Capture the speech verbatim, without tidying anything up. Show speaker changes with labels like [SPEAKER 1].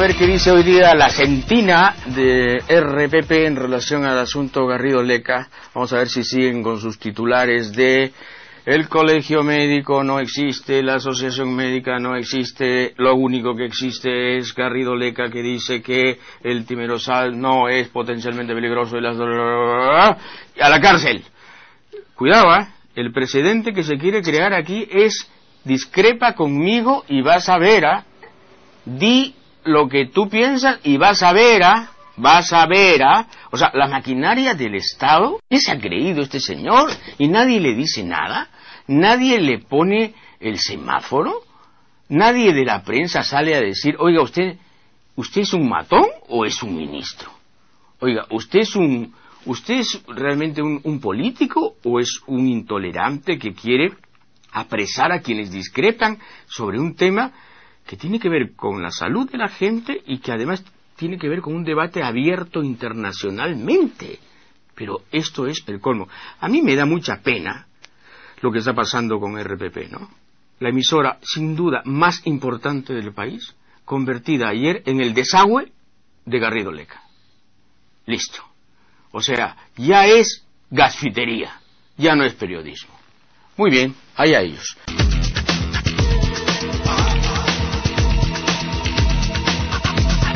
[SPEAKER 1] ver qué dice hoy día la Argentina de R P P en relación al asunto Garrido Leca. Vamos a ver si siguen con sus titulares de el colegio médico no existe, la asociación médica no existe, lo único que existe es Garrido Leca que dice que el timerosal no es potencialmente peligroso y las... a la cárcel. Cuidado, ¿eh? El precedente que se quiere crear aquí es discrepa conmigo y vas a ver, ¿ah? ¿eh? Di lo que tú piensas y vas a ver, ¿ah? ¿eh? Vas a ver, ¿ah? ¿eh? O sea, la maquinaria del Estado, ¿qué se ha creído este señor? Y nadie le dice nada, nadie le pone el semáforo, nadie de la prensa sale a decir, oiga, usted, ¿usted es un matón o es un ministro? Oiga, ¿usted es un, usted es realmente un, un político o es un intolerante que quiere apresar a quienes discrepan sobre un tema que tiene que ver con la salud de la gente y que además tiene que ver con un debate abierto internacionalmente? Pero esto es el colmo. A mí me da mucha pena lo que está pasando con R P P, ¿no? La emisora, sin duda, más importante del país, convertida ayer en el desagüe de Garrido Leca. Listo. O sea, ya es gasfitería, ya no es periodismo. Muy bien, allá ellos.